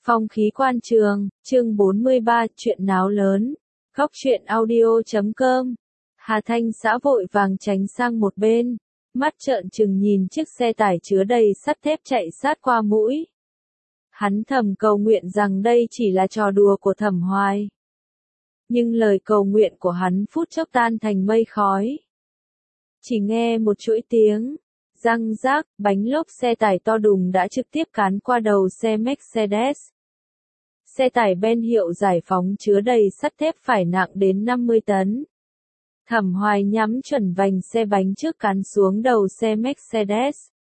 Phong khí quan trường, chương 43, chuyện náo lớn. Góc truyện audio.com. Hà Thanh Xã vội vàng tránh sang một bên, mắt trợn trừng nhìn chiếc xe tải chứa đầy sắt thép chạy sát qua mũi. Hắn thầm cầu nguyện rằng đây chỉ là trò đùa của Thẩm Hoài. Nhưng lời cầu nguyện của hắn phút chốc tan thành mây khói. Chỉ nghe một chuỗi tiếng răng rác, bánh lốp xe tải to đùng đã trực tiếp cán qua đầu xe Mercedes. Xe tải Ben hiệu Giải Phóng chứa đầy sắt thép phải nặng đến 50 tấn. Thẩm Hoài nhắm chuẩn vành xe bánh trước cán xuống đầu xe Mercedes.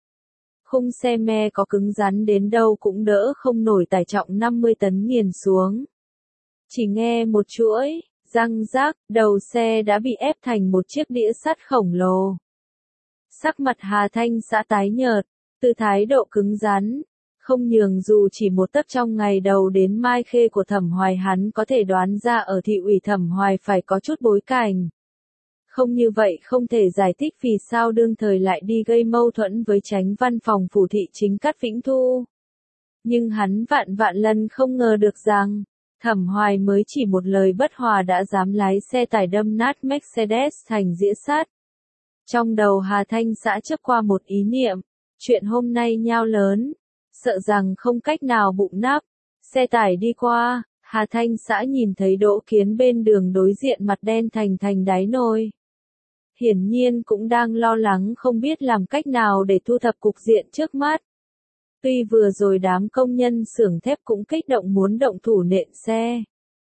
Khung xe me có cứng rắn đến đâu cũng đỡ không nổi tải trọng 50 tấn nghiền xuống. Chỉ nghe một chuỗi răng rác, đầu xe đã bị ép thành một chiếc đĩa sắt khổng lồ. Sắc mặt Hà Thanh Xã tái nhợt, từ thái độ cứng rắn, không nhường dù chỉ một tấc trong ngày đầu đến Mai Khê của Thẩm Hoài hắn có thể đoán ra ở thị ủy Thẩm Hoài phải có chút bối cảnh. Không như vậy không thể giải thích vì sao đương thời lại đi gây mâu thuẫn với chánh văn phòng phủ thị chính Cát Vĩnh Thu. Nhưng hắn vạn lần không ngờ được rằng, Thẩm Hoài mới chỉ một lời bất hòa đã dám lái xe tải đâm nát Mercedes thành dĩa sắt. Trong đầu Hà Thanh Xã chớp qua một ý niệm, chuyện hôm nay nhao lớn, sợ rằng không cách nào bụng nắp. Xe tải đi qua, Hà Thanh Xã nhìn thấy Đỗ Kiến bên đường đối diện mặt đen thành đáy nồi. Hiển nhiên cũng đang lo lắng không biết làm cách nào để thu thập cục diện trước mắt. Tuy vừa rồi đám công nhân xưởng thép cũng kích động muốn động thủ nện xe.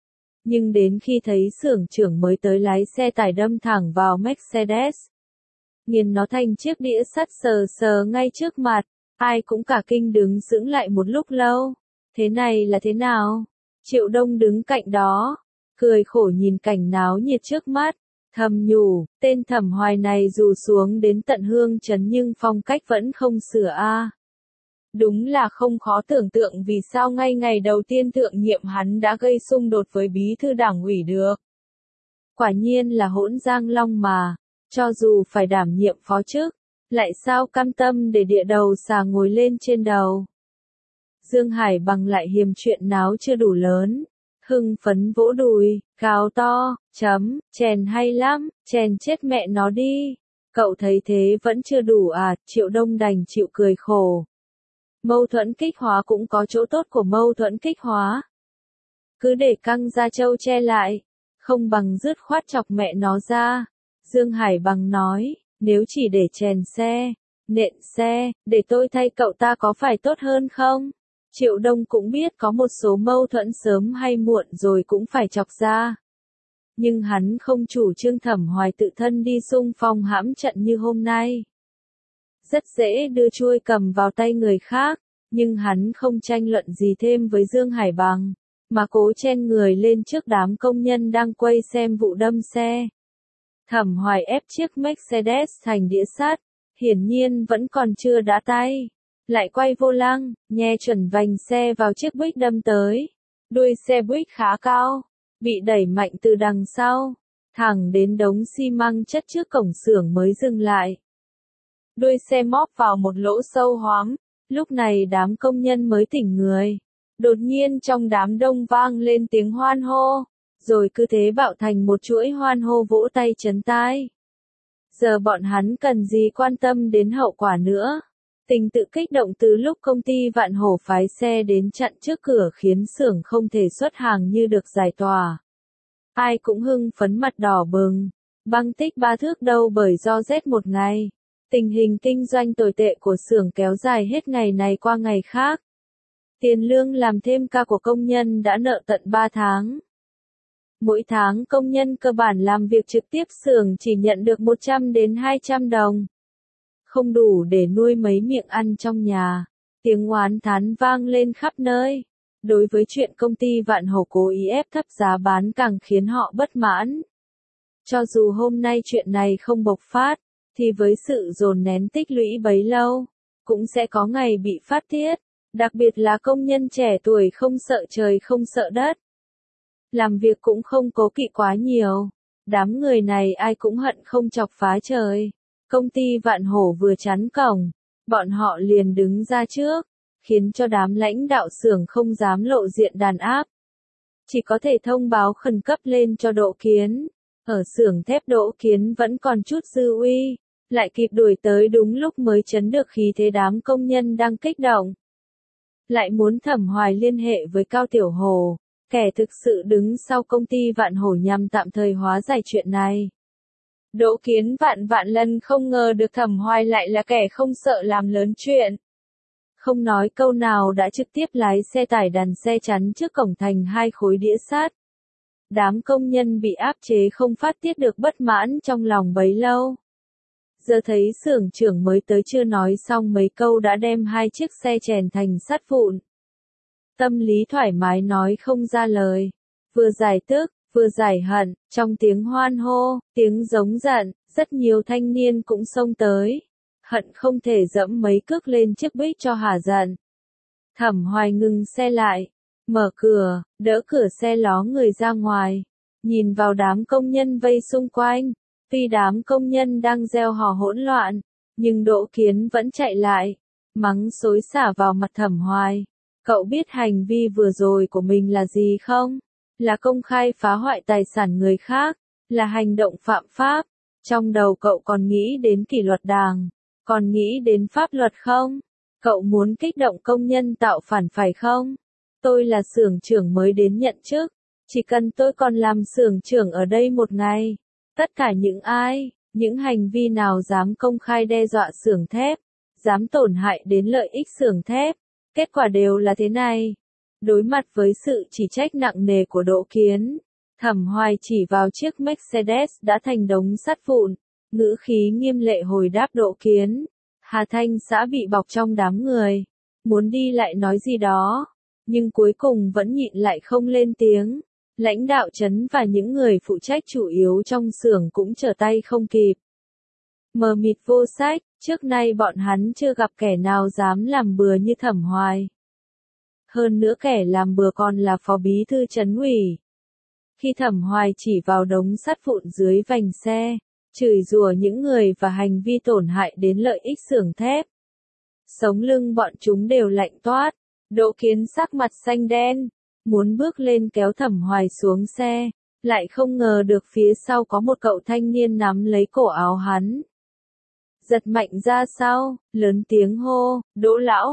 Nhưng đến khi thấy xưởng trưởng mới tới lái xe tải đâm thẳng vào Mercedes. Nghiền nó thành chiếc đĩa sắt sờ ngay trước mặt, ai cũng cả kinh đứng sững lại một lúc lâu. Thế này là thế nào? Triệu Đông đứng cạnh đó, cười khổ nhìn cảnh náo nhiệt trước mắt, thầm nhủ, tên Thẩm Hoài này dù xuống đến tận hương trấn nhưng phong cách vẫn không sửa a. Đúng là không khó tưởng tượng vì sao ngay ngày đầu tiên thượng nhiệm hắn đã gây xung đột với bí thư đảng ủy được. Quả nhiên là hỗn Giang Long mà. Cho dù phải đảm nhiệm phó chức, lại sao cam tâm để địa đầu xà ngồi lên trên đầu. Dương Hải Bằng lại hiềm chuyện náo chưa đủ lớn, hưng phấn vỗ đùi, gào to, chèn hay lắm, chèn chết mẹ nó đi. Cậu thấy thế vẫn chưa đủ à? Triệu Đông đành chịu cười khổ. Mâu thuẫn kích hóa cũng có chỗ tốt của mâu thuẫn kích hóa. Cứ để căng ra trâu che lại, không bằng dứt khoát chọc mẹ nó ra. Dương Hải Bằng nói, nếu chỉ để chèn xe, nện xe, để tôi thay cậu ta có phải tốt hơn không? Triệu Đông cũng biết có một số mâu thuẫn sớm hay muộn rồi cũng phải chọc ra. Nhưng hắn không chủ trương Thẩm Hoài tự thân đi xung phong hãm trận như hôm nay. Rất dễ đưa chuôi cầm vào tay người khác, nhưng hắn không tranh luận gì thêm với Dương Hải Bằng, mà cố chen người lên trước đám công nhân đang quay xem vụ đâm xe. Thẩm Hoài ép chiếc Mercedes thành đĩa sắt, hiển nhiên vẫn còn chưa đã tay. Lại quay vô lăng, nhe chuẩn vành xe vào chiếc Buick đâm tới. Đuôi xe Buick khá cao, bị đẩy mạnh từ đằng sau, thẳng đến đống xi măng chất trước cổng xưởng mới dừng lại. Đuôi xe móp vào một lỗ sâu hoắm, lúc này đám công nhân mới tỉnh người. Đột nhiên trong đám đông vang lên tiếng hoan hô. Rồi cứ thế bạo thành một chuỗi hoan hô vỗ tay chấn tai. Giờ bọn hắn cần gì quan tâm đến hậu quả nữa. Tình tự kích động từ lúc công ty Vạn Hổ phái xe đến chặn trước cửa khiến xưởng không thể xuất hàng như được giải tỏa. Ai cũng hưng phấn mặt đỏ bừng. Băng tích 3 thước đâu bởi do rét một ngày. Tình hình kinh doanh tồi tệ của xưởng kéo dài hết ngày này qua ngày khác. Tiền lương làm thêm ca của công nhân đã nợ tận 3 tháng. Mỗi tháng công nhân cơ bản làm việc trực tiếp xưởng chỉ nhận được 100 đến 200 đồng. Không đủ để nuôi mấy miệng ăn trong nhà. Tiếng oán thán vang lên khắp nơi. Đối với chuyện công ty Vạn Hổ cố ý ép thấp giá bán càng khiến họ bất mãn. Cho dù hôm nay chuyện này không bộc phát, thì với sự dồn nén tích lũy bấy lâu, cũng sẽ có ngày bị phát tiết. Đặc biệt là công nhân trẻ tuổi không sợ trời không sợ đất. Làm việc cũng không cố kỵ quá nhiều. Đám người này ai cũng hận không chọc phá trời. Công ty Vạn Hổ vừa chắn cổng, bọn họ liền đứng ra trước. khiến cho đám lãnh đạo xưởng không dám lộ diện đàn áp. Chỉ có thể thông báo khẩn cấp lên cho Đỗ Kiến. Ở xưởng thép Đỗ Kiến vẫn còn chút dư uy, lại kịp đuổi tới đúng lúc mới chấn được khí thế đám công nhân đang kích động. Lại muốn Thẩm Hoài liên hệ với Cao Tiểu Hồ, kẻ thực sự đứng sau công ty Vạn Hổ nhằm tạm thời hóa giải chuyện này. Đỗ Kiến vạn lần không ngờ được Thẩm Hoài lại là kẻ không sợ làm lớn chuyện. Không nói câu nào đã trực tiếp lái xe tải đàn xe chắn trước cổng thành 2 khối đĩa sắt. Đám công nhân bị áp chế không phát tiết được bất mãn trong lòng bấy lâu. Giờ thấy xưởng trưởng mới tới chưa nói xong mấy câu đã đem 2 chiếc xe chèn thành sắt vụn. Tâm lý thoải mái nói không ra lời. Vừa giải tức, vừa giải hận, trong tiếng hoan hô, tiếng giống giận, rất nhiều thanh niên cũng xông tới. Hận không thể dẫm mấy cước lên chiếc buýt cho hả giận. Thẩm Hoài ngừng xe lại, mở cửa, đỡ cửa xe ló người ra ngoài, nhìn vào đám công nhân vây xung quanh. Tuy đám công nhân đang reo hò hỗn loạn, nhưng Đỗ Kiến vẫn chạy lại, mắng xối xả vào mặt Thẩm Hoài. Cậu biết hành vi vừa rồi của mình là gì không? Là công khai phá hoại tài sản người khác, là hành động phạm pháp. Trong đầu cậu còn nghĩ đến kỷ luật đảng, còn nghĩ đến pháp luật không? Cậu muốn kích động công nhân tạo phản phải không? Tôi là xưởng trưởng mới đến nhận chức, chỉ cần tôi còn làm xưởng trưởng ở đây một ngày. Tất cả những hành vi nào dám công khai đe dọa xưởng thép, dám tổn hại đến lợi ích xưởng thép, kết quả đều là thế này. Đối mặt với sự chỉ trách nặng nề của Đỗ Kiến, Thẩm Hoài chỉ vào chiếc Mercedes đã thành đống sắt vụn, ngữ khí nghiêm lệ hồi đáp Đỗ Kiến. Hà Thanh xã bị bọc trong đám người, muốn đi lại nói gì đó, nhưng cuối cùng vẫn nhịn lại không lên tiếng. Lãnh đạo trấn và những người phụ trách chủ yếu trong xưởng cũng trở tay không kịp. Mờ mịt vô sách, trước nay bọn hắn chưa gặp kẻ nào dám làm bừa như Thẩm Hoài. Hơn nữa kẻ làm bừa còn là phó bí thư trấn ủy. Khi Thẩm Hoài chỉ vào đống sắt vụn dưới vành xe, chửi rủa những người và hành vi tổn hại đến lợi ích xưởng thép, sống lưng bọn chúng đều lạnh toát. Đỗ Kiến sắc mặt xanh đen, muốn bước lên kéo Thẩm Hoài xuống xe, lại không ngờ được phía sau có một cậu thanh niên nắm lấy cổ áo hắn. Giật mạnh ra sau, lớn tiếng hô, Đỗ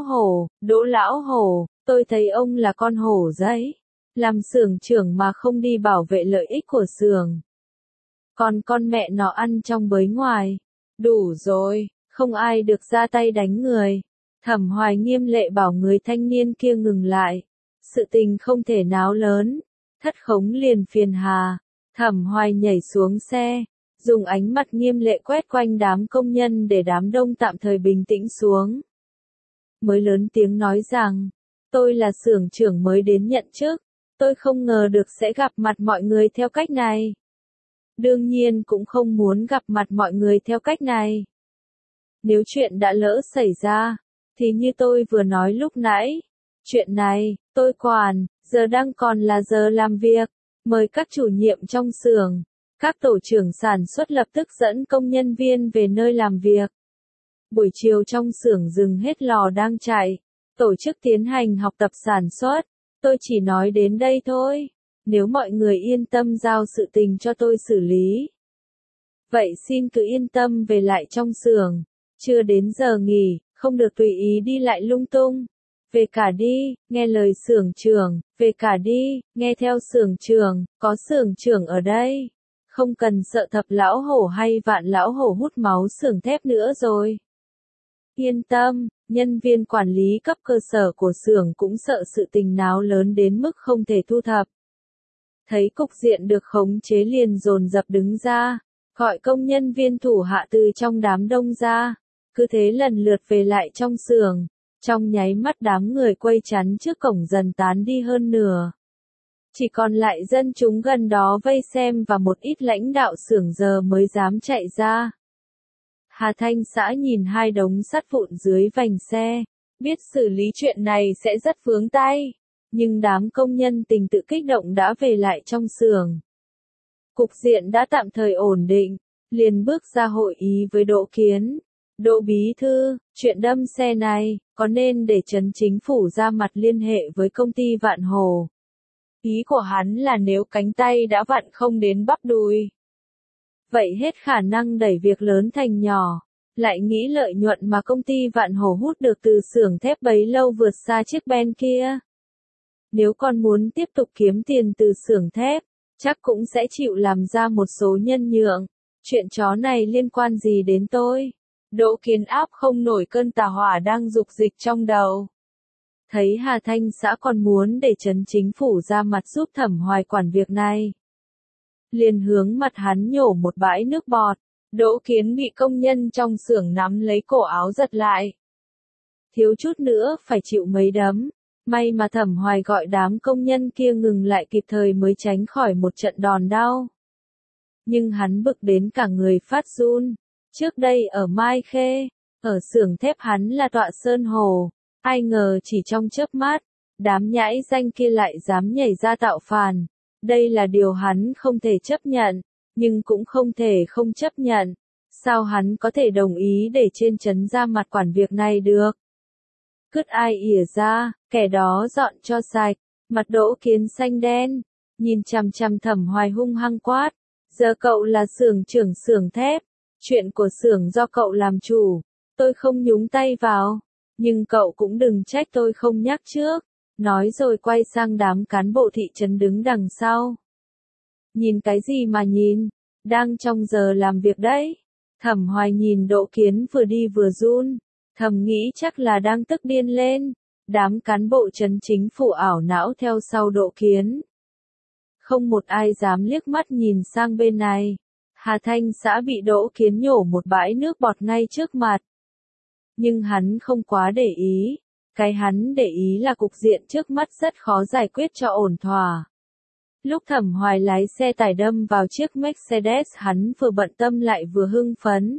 lão hổ, tôi thấy ông là con hổ giấy, làm xưởng trưởng mà không đi bảo vệ lợi ích của xưởng. Còn con mẹ nó ăn trong bới ngoài, đủ rồi, không ai được ra tay đánh người. Thẩm Hoài nghiêm lệ bảo người thanh niên kia ngừng lại. Sự tình không thể náo lớn, thất khống liền phiền hà. Thẩm Hoài nhảy xuống xe, dùng ánh mắt nghiêm lệ quét quanh đám công nhân để đám đông tạm thời bình tĩnh xuống. Mới lớn tiếng nói rằng, tôi là xưởng trưởng mới đến nhận chức, tôi không ngờ được sẽ gặp mặt mọi người theo cách này. Đương nhiên cũng không muốn gặp mặt mọi người theo cách này. Nếu chuyện đã lỡ xảy ra, thì như tôi vừa nói lúc nãy, chuyện này, tôi quản, giờ đang còn là giờ làm việc, mời các chủ nhiệm trong xưởng, các tổ trưởng sản xuất lập tức dẫn công nhân viên về nơi làm việc. Buổi chiều trong xưởng dừng hết lò đang chạy, tổ chức tiến hành học tập sản xuất, tôi chỉ nói đến đây thôi, nếu mọi người yên tâm giao sự tình cho tôi xử lý. Vậy xin cứ yên tâm về lại trong xưởng, chưa đến giờ nghỉ, không được tùy ý đi lại lung tung. Về cả đi, nghe lời xưởng trưởng, về cả đi, nghe theo xưởng trưởng, có xưởng trưởng ở đây. Không cần sợ Thập lão hổ hay Vạn lão hổ hút máu xưởng thép nữa rồi. Yên tâm, nhân viên quản lý cấp cơ sở của xưởng cũng sợ sự tình náo lớn đến mức không thể thu thập. Thấy cục diện được khống chế liền dồn dập đứng ra, gọi công nhân viên thủ hạ từ trong đám đông ra, cứ thế lần lượt về lại trong xưởng. Trong nháy mắt đám người quây chắn trước cổng dần tán đi hơn nửa. Chỉ còn lại dân chúng gần đó vây xem và một ít lãnh đạo xưởng giờ mới dám chạy ra. Hà Thanh xã nhìn 2 đống sắt vụn dưới vành xe, biết xử lý chuyện này sẽ rất vướng tay, nhưng đám công nhân tình tự kích động đã về lại trong xưởng. Cục diện đã tạm thời ổn định, liền bước ra hội ý với Đỗ Kiến. Đỗ bí thư, chuyện đâm xe này, có nên để Trấn Chính Phủ ra mặt liên hệ với công ty Vạn Hồ? Ý của hắn là nếu cánh tay đã vặn không đến bắp đùi, vậy hết khả năng đẩy việc lớn thành nhỏ, lại nghĩ lợi nhuận mà công ty Vạn Hồ hút được từ xưởng thép bấy lâu vượt xa chiếc Ben kia. Nếu con muốn tiếp tục kiếm tiền từ xưởng thép, chắc cũng sẽ chịu làm ra một số nhân nhượng. Chuyện chó này liên quan gì đến tôi? Đỗ Kiến áp không nổi cơn tà hỏa đang dục dịch trong đầu. Thấy Hà Thanh xã còn muốn để Trấn Chính Phủ ra mặt giúp Thẩm Hoài quản việc này, liền hướng mặt hắn nhổ một bãi nước bọt. Đỗ Kiến bị công nhân trong xưởng nắm lấy cổ áo giật lại. Thiếu chút nữa phải chịu mấy đấm. May mà Thẩm Hoài gọi đám công nhân kia ngừng lại kịp thời mới tránh khỏi một trận đòn đau. Nhưng hắn bực đến cả người phát run. Trước đây ở Mai Khê, ở xưởng thép hắn là tọa sơn hồ. Ai ngờ chỉ trong chớp mắt, đám nhãi danh kia lại dám nhảy ra tạo phản. Đây là điều hắn không thể chấp nhận, nhưng cũng không thể không chấp nhận. Sao hắn có thể đồng ý để trên trấn ra mặt quản việc này được? Cứt ai ỉa ra, kẻ đó dọn cho sạch. Mặt Đỗ Kiến xanh đen, nhìn chằm chằm Thẩm Hoài hung hăng quát. Giờ cậu là xưởng trưởng xưởng thép, chuyện của xưởng do cậu làm chủ, tôi không nhúng tay vào, nhưng cậu cũng đừng trách tôi không nhắc trước. Nói rồi quay sang đám cán bộ thị trấn đứng đằng sau. Nhìn cái gì mà nhìn, đang trong giờ làm việc đấy. Thẩm Hoài nhìn Đỗ Kiến vừa đi vừa run, thầm nghĩ chắc là đang tức điên lên. Đám cán bộ Trấn Chính Phủ ảo não theo sau Đỗ Kiến. Không một ai dám liếc mắt nhìn sang bên này. Hà Thanh xã bị Đỗ Kiến nhổ một bãi nước bọt ngay trước mặt. Nhưng hắn không quá để ý. Cái hắn để ý là cục diện trước mắt rất khó giải quyết cho ổn thỏa. Lúc Thẩm Hoài lái xe tải đâm vào chiếc Mercedes, hắn vừa bận tâm lại vừa hưng phấn.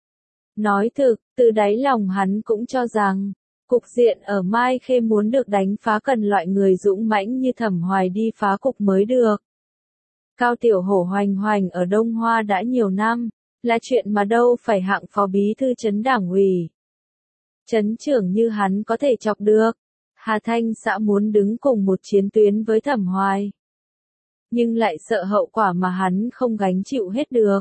Nói thực, từ đáy lòng hắn cũng cho rằng, cục diện ở Mai Khê muốn được đánh phá cần loại người dũng mãnh như Thẩm Hoài đi phá cục mới được. Cao Tiểu Hổ hoành hoành ở Đông Hoa đã nhiều năm, là chuyện mà đâu phải hạng phó bí thư trấn đảng ủy. Trấn trưởng như hắn có thể chọc được. Hà Thanh xã muốn đứng cùng một chiến tuyến với Thẩm Hoài, nhưng lại sợ hậu quả mà hắn không gánh chịu hết được.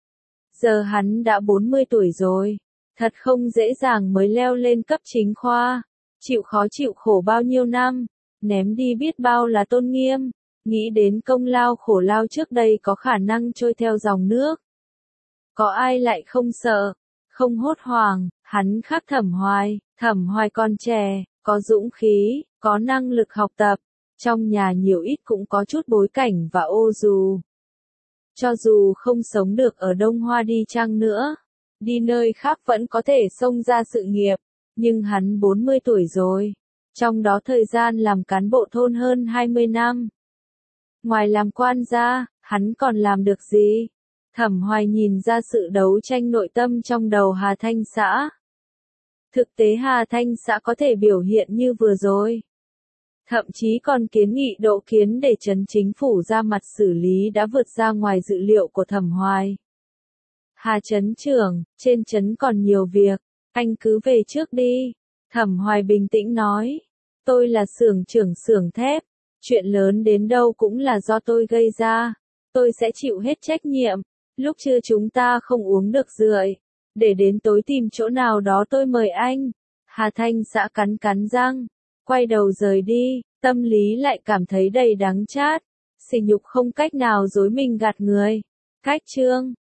Giờ hắn đã 40 tuổi rồi, thật không dễ dàng mới leo lên cấp chính khoa, chịu khó chịu khổ bao nhiêu năm, ném đi biết bao là tôn nghiêm, nghĩ đến công lao khổ lao trước đây có khả năng trôi theo dòng nước. Có ai lại không sợ, không hốt hoảng, hắn khác Thẩm Hoài còn trẻ, có dũng khí, có năng lực học tập, trong nhà nhiều ít cũng có chút bối cảnh và ô dù. Cho dù không sống được ở Đông Hoa đi chăng nữa, đi nơi khác vẫn có thể xông ra sự nghiệp, nhưng hắn 40 tuổi rồi, trong đó thời gian làm cán bộ thôn hơn 20 năm. Ngoài làm quan ra, hắn còn làm được gì? Thẩm Hoài nhìn ra sự đấu tranh nội tâm trong đầu Hà Thanh xã. Thực tế Hà Thanh xã có thể biểu hiện như vừa rồi. Thậm chí còn kiến nghị Đỗ Kiến để Trấn Chính Phủ ra mặt xử lý đã vượt ra ngoài dự liệu của Thẩm Hoài. Hà trấn trưởng, trên trấn còn nhiều việc, anh cứ về trước đi. Thẩm Hoài bình tĩnh nói. Tôi là xưởng trưởng xưởng thép, chuyện lớn đến đâu cũng là do tôi gây ra. Tôi sẽ chịu hết trách nhiệm. Lúc trưa chúng ta không uống được rượu, để đến tối tìm chỗ nào đó tôi mời anh. Hà Thanh xã cắn cắn răng, quay đầu rời đi, tâm lý lại cảm thấy đầy đắng chát, sỉ nhục không cách nào dối mình gạt người. Cách chương